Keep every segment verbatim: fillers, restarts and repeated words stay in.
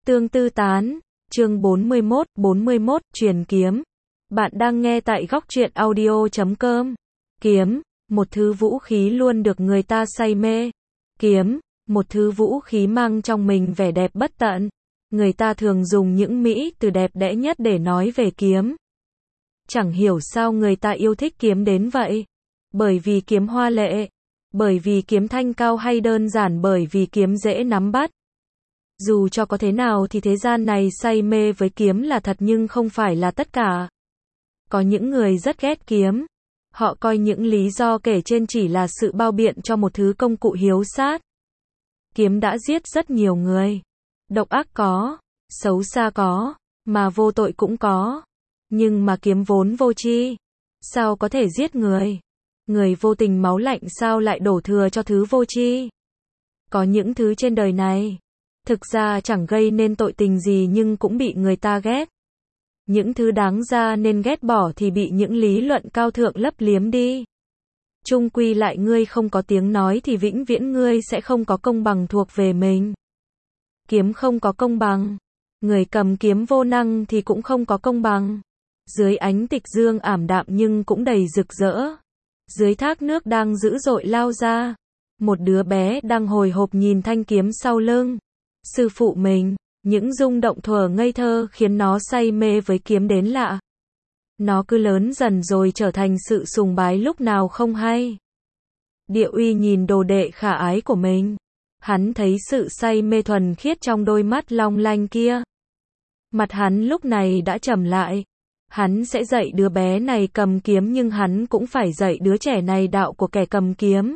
Tương tư tán, chương bốn mươi mốt, bốn mươi mốt, truyền kiếm. Bạn đang nghe tại góc truyện audio chấm com. Kiếm, một thứ vũ khí luôn được người ta say mê. Kiếm, một thứ vũ khí mang trong mình vẻ đẹp bất tận. Người ta thường dùng những mỹ từ đẹp đẽ nhất để nói về kiếm. Chẳng hiểu sao người ta yêu thích kiếm đến vậy. Bởi vì kiếm hoa lệ. Bởi vì kiếm thanh cao hay đơn giản bởi vì kiếm dễ nắm bắt. Dù cho có thế nào thì thế gian này say mê với kiếm là thật nhưng không phải là tất cả. Có những người rất ghét kiếm. Họ coi những lý do kể trên chỉ là sự bao biện cho một thứ công cụ hiếu sát. Kiếm đã giết rất nhiều người. Độc ác có, xấu xa có, mà vô tội cũng có. Nhưng mà kiếm vốn vô tri. Sao có thể giết người? Người vô tình máu lạnh sao lại đổ thừa cho thứ vô tri? Có những thứ trên đời này thực ra chẳng gây nên tội tình gì nhưng cũng bị người ta ghét. Những thứ đáng ra nên ghét bỏ thì bị những lý luận cao thượng lấp liếm đi. Chung quy lại ngươi không có tiếng nói thì vĩnh viễn ngươi sẽ không có công bằng thuộc về mình. Kiếm không có công bằng. Người cầm kiếm vô năng thì cũng không có công bằng. Dưới ánh tịch dương ảm đạm nhưng cũng đầy rực rỡ. Dưới thác nước đang dữ dội lao ra. Một đứa bé đang hồi hộp nhìn thanh kiếm sau lưng. Sư phụ mình, những rung động thuở ngây thơ khiến nó say mê với kiếm đến lạ. Nó cứ lớn dần rồi trở thành sự sùng bái lúc nào không hay. Địa Uy nhìn đồ đệ khả ái của mình. Hắn thấy sự say mê thuần khiết trong đôi mắt long lanh kia. Mặt hắn lúc này đã trầm lại. Hắn sẽ dạy đứa bé này cầm kiếm nhưng hắn cũng phải dạy đứa trẻ này đạo của kẻ cầm kiếm.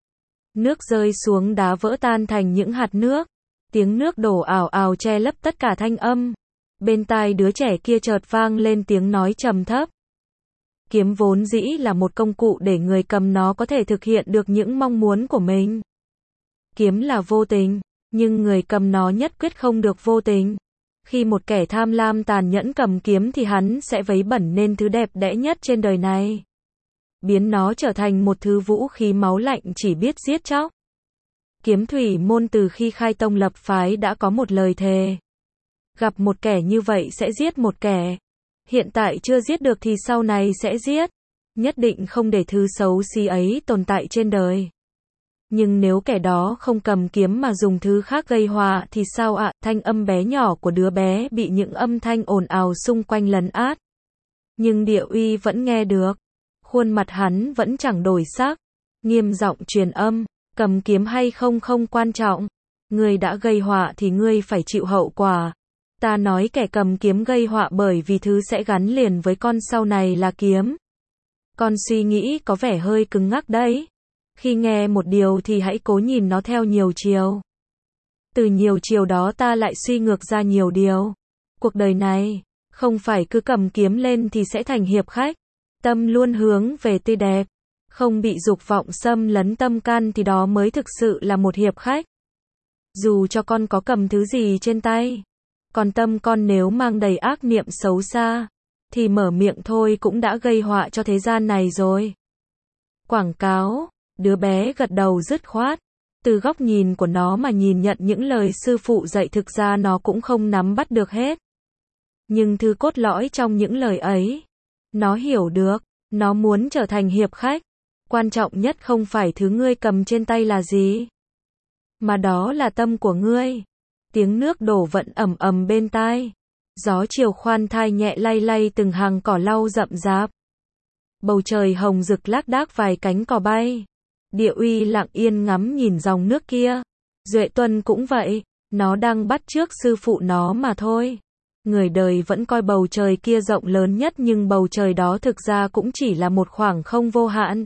Nước rơi xuống đá vỡ tan thành những hạt nước. Tiếng nước đổ ào ào che lấp tất cả thanh âm. Bên tai đứa trẻ kia chợt vang lên tiếng nói trầm thấp. Kiếm vốn dĩ là một công cụ để người cầm nó có thể thực hiện được những mong muốn của mình. Kiếm là vô tình, nhưng người cầm nó nhất quyết không được vô tình. Khi một kẻ tham lam tàn nhẫn cầm kiếm thì hắn sẽ vấy bẩn nên thứ đẹp đẽ nhất trên đời này. Biến nó trở thành một thứ vũ khí máu lạnh chỉ biết giết chóc. Kiếm thủy môn từ khi khai tông lập phái đã có một lời thề. Gặp một kẻ như vậy sẽ giết một kẻ. Hiện tại chưa giết được thì sau này sẽ giết. Nhất định không để thứ xấu xí ấy tồn tại trên đời. Nhưng nếu kẻ đó không cầm kiếm mà dùng thứ khác gây họa thì sao ạ? À? Thanh âm bé nhỏ của đứa bé bị những âm thanh ồn ào xung quanh lấn át. Nhưng Địa Uy vẫn nghe được. Khuôn mặt hắn vẫn chẳng đổi sắc. Nghiêm giọng truyền âm. Cầm kiếm hay không không quan trọng. Ngươi đã gây họa thì ngươi phải chịu hậu quả. Ta nói kẻ cầm kiếm gây họa bởi vì thứ sẽ gắn liền với con sau này là kiếm. Con suy nghĩ có vẻ hơi cứng ngắc đấy. Khi nghe một điều thì hãy cố nhìn nó theo nhiều chiều. Từ nhiều chiều đó ta lại suy ngược ra nhiều điều. Cuộc đời này, không phải cứ cầm kiếm lên thì sẽ thành hiệp khách. Tâm luôn hướng về tươi đẹp. Không bị dục vọng xâm lấn tâm can thì đó mới thực sự là một hiệp khách. Dù cho con có cầm thứ gì trên tay. Còn tâm con nếu mang đầy ác niệm xấu xa. Thì mở miệng thôi cũng đã gây họa cho thế gian này rồi. Quảng cáo. Đứa bé gật đầu dứt khoát. Từ góc nhìn của nó mà nhìn nhận những lời sư phụ dạy thực ra nó cũng không nắm bắt được hết. Nhưng thứ cốt lõi trong những lời ấy. Nó hiểu được. Nó muốn trở thành hiệp khách. Quan trọng nhất không phải thứ ngươi cầm trên tay là gì. Mà đó là tâm của ngươi. Tiếng nước đổ vẫn ầm ầm bên tai. Gió chiều khoan thai nhẹ lay lay từng hàng cỏ lau rậm rạp. Bầu trời hồng rực lác đác vài cánh cò bay. Địa Uy lặng yên ngắm nhìn dòng nước kia. Duệ Tuân cũng vậy. Nó đang bắt chước sư phụ nó mà thôi. Người đời vẫn coi bầu trời kia rộng lớn nhất nhưng bầu trời đó thực ra cũng chỉ là một khoảng không vô hạn.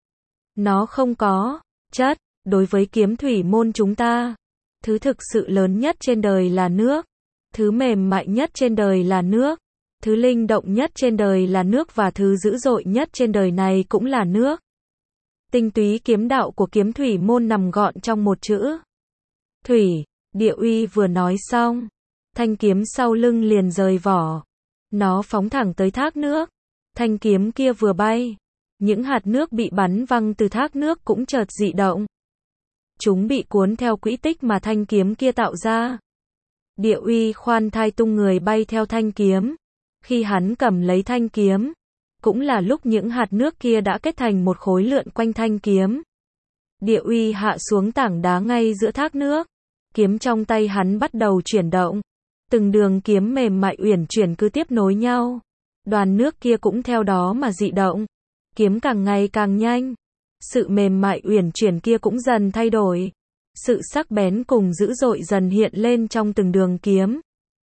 Nó không có chất. Đối với kiếm thủy môn chúng ta, thứ thực sự lớn nhất trên đời là nước. Thứ mềm mại nhất trên đời là nước. Thứ linh động nhất trên đời là nước và thứ dữ dội nhất trên đời này cũng là nước. Tinh túy kiếm đạo của kiếm thủy môn nằm gọn trong một chữ. Thủy. Địa Uy vừa nói xong. Thanh kiếm sau lưng liền rời vỏ. Nó phóng thẳng tới thác nước. Thanh kiếm kia vừa bay. Những hạt nước bị bắn văng từ thác nước cũng chợt dị động. Chúng bị cuốn theo quỹ tích mà thanh kiếm kia tạo ra. Địa uy khoan thai tung người bay theo thanh kiếm. Khi hắn cầm lấy thanh kiếm, cũng là lúc những hạt nước kia đã kết thành một khối lượn quanh thanh kiếm. Địa uy hạ xuống tảng đá ngay giữa thác nước. Kiếm trong tay hắn bắt đầu chuyển động. Từng đường kiếm mềm mại uyển chuyển cứ tiếp nối nhau. Đoàn nước kia cũng theo đó mà dị động. Kiếm càng ngày càng nhanh. Sự mềm mại uyển chuyển kia cũng dần thay đổi. Sự sắc bén cùng dữ dội dần hiện lên trong từng đường kiếm.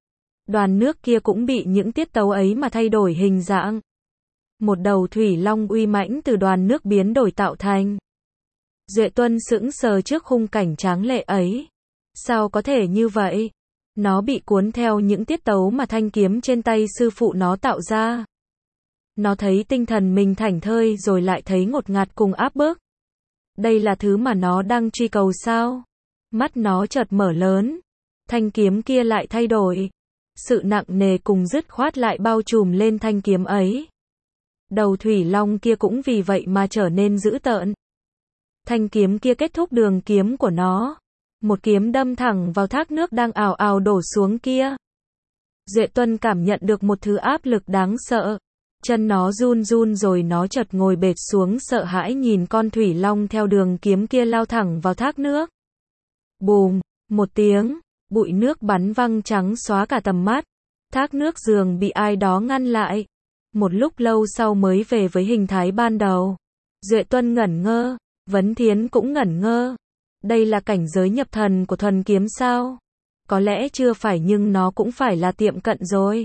Đoàn nước kia cũng bị những tiết tấu ấy mà thay đổi hình dạng. Một đầu thủy long uy mãnh từ đoàn nước biến đổi tạo thành. Duệ Tuân sững sờ trước khung cảnh tráng lệ ấy. Sao có thể như vậy? Nó bị cuốn theo những tiết tấu mà thanh kiếm trên tay sư phụ nó tạo ra. Nó thấy tinh thần mình thảnh thơi rồi lại thấy ngột ngạt cùng áp bức. Đây là thứ mà nó đang truy cầu sao? Mắt nó chợt mở lớn. Thanh kiếm kia lại thay đổi. Sự nặng nề cùng dứt khoát lại bao trùm lên thanh kiếm ấy. Đầu thủy long kia cũng vì vậy mà trở nên dữ tợn. Thanh kiếm kia kết thúc đường kiếm của nó. Một kiếm đâm thẳng vào thác nước đang ào ào đổ xuống kia. Duệ Tuân cảm nhận được một thứ áp lực đáng sợ. Chân nó run run rồi nó chợt ngồi bệt xuống sợ hãi nhìn con thủy long theo đường kiếm kia lao thẳng vào thác nước. Bùm, một tiếng, bụi nước bắn văng trắng xóa cả tầm mắt. Thác nước dường bị ai đó ngăn lại. Một lúc lâu sau mới về với hình thái ban đầu. Duệ Tuân ngẩn ngơ, Vấn Thiến cũng ngẩn ngơ. Đây là cảnh giới nhập thần của thuần kiếm sao? Có lẽ chưa phải nhưng nó cũng phải là tiệm cận rồi.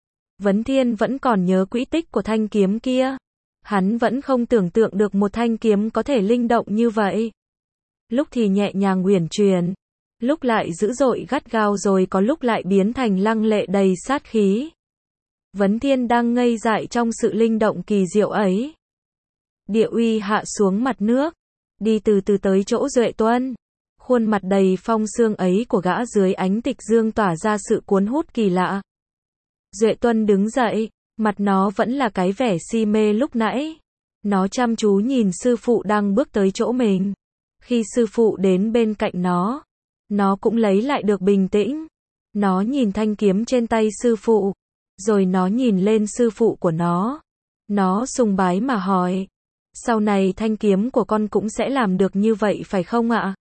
Vấn Thiên vẫn còn nhớ quỹ tích của thanh kiếm kia. Hắn vẫn không tưởng tượng được một thanh kiếm có thể linh động như vậy. Lúc thì nhẹ nhàng uyển chuyển, lúc lại dữ dội gắt gao rồi có lúc lại biến thành lăng lệ đầy sát khí. Vấn Thiên đang ngây dại trong sự linh động kỳ diệu ấy. Địa uy hạ xuống mặt nước, đi từ từ tới chỗ Duệ Tuân. Khuôn mặt đầy phong sương ấy của gã dưới ánh tịch dương tỏa ra sự cuốn hút kỳ lạ. Duệ Tuân đứng dậy, mặt nó vẫn là cái vẻ si mê lúc nãy. Nó chăm chú nhìn sư phụ đang bước tới chỗ mình. Khi sư phụ đến bên cạnh nó, nó cũng lấy lại được bình tĩnh. Nó nhìn thanh kiếm trên tay sư phụ, rồi nó nhìn lên sư phụ của nó. Nó sùng bái mà hỏi, sau này thanh kiếm của con cũng sẽ làm được như vậy phải không ạ?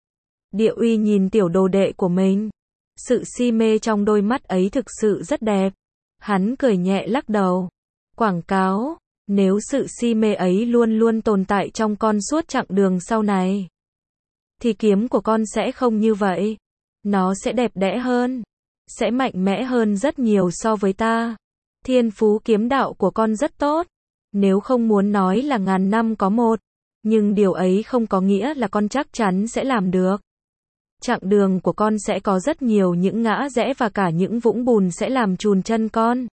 Địa uy nhìn tiểu đồ đệ của mình. Sự si mê trong đôi mắt ấy thực sự rất đẹp. Hắn cười nhẹ lắc đầu. Quảng cáo, nếu sự si mê ấy luôn luôn tồn tại trong con suốt chặng đường sau này, thì kiếm của con sẽ không như vậy. Nó sẽ đẹp đẽ hơn, sẽ mạnh mẽ hơn rất nhiều so với ta. Thiên phú kiếm đạo của con rất tốt. Nếu không muốn nói là ngàn năm có một, nhưng điều ấy không có nghĩa là con chắc chắn sẽ làm được. Chặng đường của con sẽ có rất nhiều những ngã rẽ và cả những vũng bùn sẽ làm chùn chân con.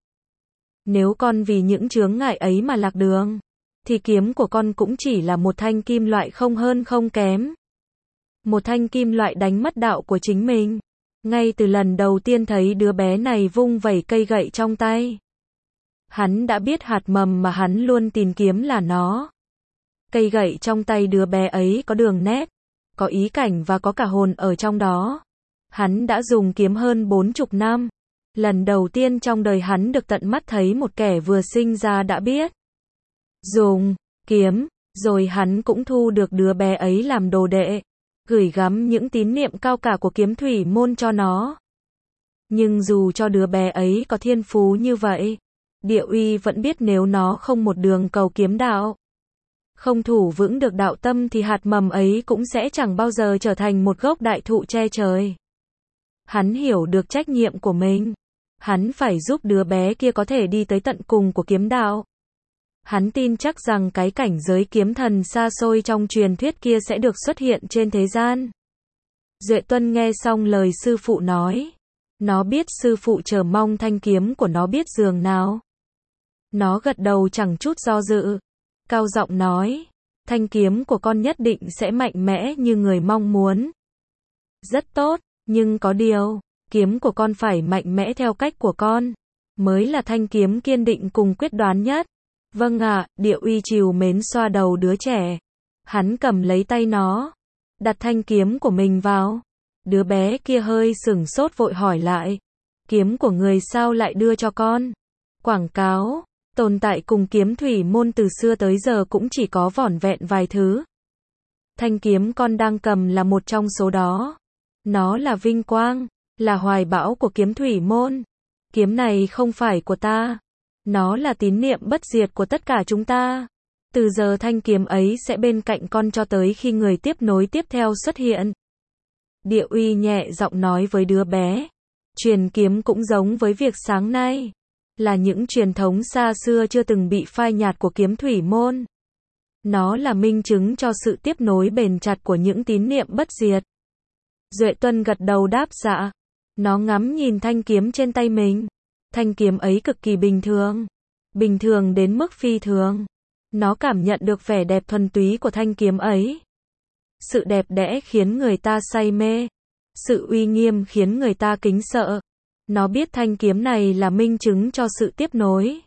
Nếu con vì những chướng ngại ấy mà lạc đường, thì kiếm của con cũng chỉ là một thanh kim loại không hơn không kém. Một thanh kim loại đánh mất đạo của chính mình. Ngay từ lần đầu tiên thấy đứa bé này vung vẩy cây gậy trong tay, hắn đã biết hạt mầm mà hắn luôn tìm kiếm là nó. Cây gậy trong tay đứa bé ấy có đường nét, có ý cảnh và có cả hồn ở trong đó. Hắn đã dùng kiếm hơn bốn chục năm. Lần đầu tiên trong đời hắn được tận mắt thấy một kẻ vừa sinh ra đã biết dùng kiếm, rồi hắn cũng thu được đứa bé ấy làm đồ đệ, gửi gắm những tín niệm cao cả của kiếm thủy môn cho nó. Nhưng dù cho đứa bé ấy có thiên phú như vậy, Địa uy vẫn biết nếu nó không một đường cầu kiếm đạo, không thủ vững được đạo tâm thì hạt mầm ấy cũng sẽ chẳng bao giờ trở thành một gốc đại thụ che trời. Hắn hiểu được trách nhiệm của mình. Hắn phải giúp đứa bé kia có thể đi tới tận cùng của kiếm đạo. Hắn tin chắc rằng cái cảnh giới kiếm thần xa xôi trong truyền thuyết kia sẽ được xuất hiện trên thế gian. Duệ Tuân nghe xong lời sư phụ nói. Nó biết sư phụ chờ mong thanh kiếm của nó biết giường nào. Nó gật đầu chẳng chút do dự. Cao giọng nói, thanh kiếm của con nhất định sẽ mạnh mẽ như người mong muốn. Rất tốt, nhưng có điều, kiếm của con phải mạnh mẽ theo cách của con, mới là thanh kiếm kiên định cùng quyết đoán nhất. Vâng ạ, Địa uy trìu mến xoa đầu đứa trẻ. Hắn cầm lấy tay nó, đặt thanh kiếm của mình vào. Đứa bé kia hơi sửng sốt vội hỏi lại. Kiếm của người sao lại đưa cho con? Quảng cáo, tồn tại cùng kiếm thủy môn từ xưa tới giờ cũng chỉ có vỏn vẹn vài thứ. Thanh kiếm con đang cầm là một trong số đó. Nó là vinh quang, là hoài bão của kiếm thủy môn. Kiếm này không phải của ta. Nó là tín niệm bất diệt của tất cả chúng ta. Từ giờ thanh kiếm ấy sẽ bên cạnh con cho tới khi người tiếp nối tiếp theo xuất hiện. Địa Uy nhẹ giọng nói với đứa bé. Truyền kiếm cũng giống với việc sáng nay. Là những truyền thống xa xưa chưa từng bị phai nhạt của kiếm thủy môn. Nó là minh chứng cho sự tiếp nối bền chặt của những tín niệm bất diệt. Duệ Tuân gật đầu đáp dạ. Nó ngắm nhìn thanh kiếm trên tay mình. Thanh kiếm ấy cực kỳ bình thường. Bình thường đến mức phi thường. Nó cảm nhận được vẻ đẹp thuần túy của thanh kiếm ấy. Sự đẹp đẽ khiến người ta say mê. Sự uy nghiêm khiến người ta kính sợ. Nó biết thanh kiếm này là minh chứng cho sự tiếp nối.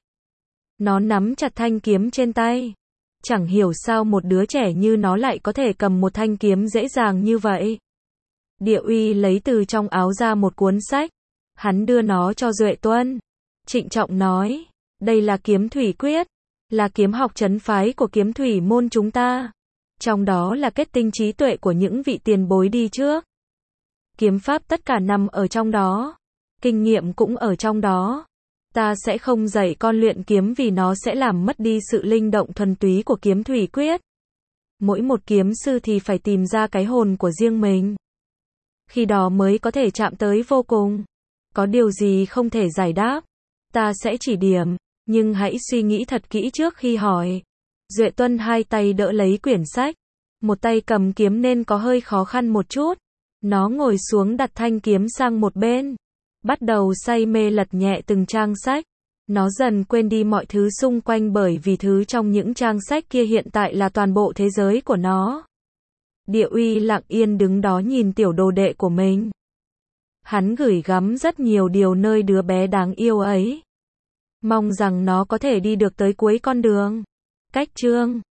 Nó nắm chặt thanh kiếm trên tay. Chẳng hiểu sao một đứa trẻ như nó lại có thể cầm một thanh kiếm dễ dàng như vậy. Địa Uy lấy từ trong áo ra một cuốn sách. Hắn đưa nó cho Duệ Tuân. Trịnh trọng nói, đây là kiếm thủy quyết, là kiếm học trấn phái của kiếm thủy môn chúng ta. Trong đó là kết tinh trí tuệ của những vị tiền bối đi trước. Kiếm pháp tất cả nằm ở trong đó. Kinh nghiệm cũng ở trong đó. Ta sẽ không dạy con luyện kiếm vì nó sẽ làm mất đi sự linh động thuần túy của kiếm thủy quyết. Mỗi một kiếm sư thì phải tìm ra cái hồn của riêng mình. Khi đó mới có thể chạm tới vô cùng. Có điều gì không thể giải đáp, ta sẽ chỉ điểm, nhưng hãy suy nghĩ thật kỹ trước khi hỏi. Duệ Tuân hai tay đỡ lấy quyển sách, một tay cầm kiếm nên có hơi khó khăn một chút. Nó ngồi xuống đặt thanh kiếm sang một bên, bắt đầu say mê lật nhẹ từng trang sách. Nó dần quên đi mọi thứ xung quanh bởi vì thứ trong những trang sách kia hiện tại là toàn bộ thế giới của nó. Địa Uy lặng yên đứng đó nhìn tiểu đồ đệ của mình. Hắn gửi gắm rất nhiều điều nơi đứa bé đáng yêu ấy. Mong rằng nó có thể đi được tới cuối con đường. Cách chương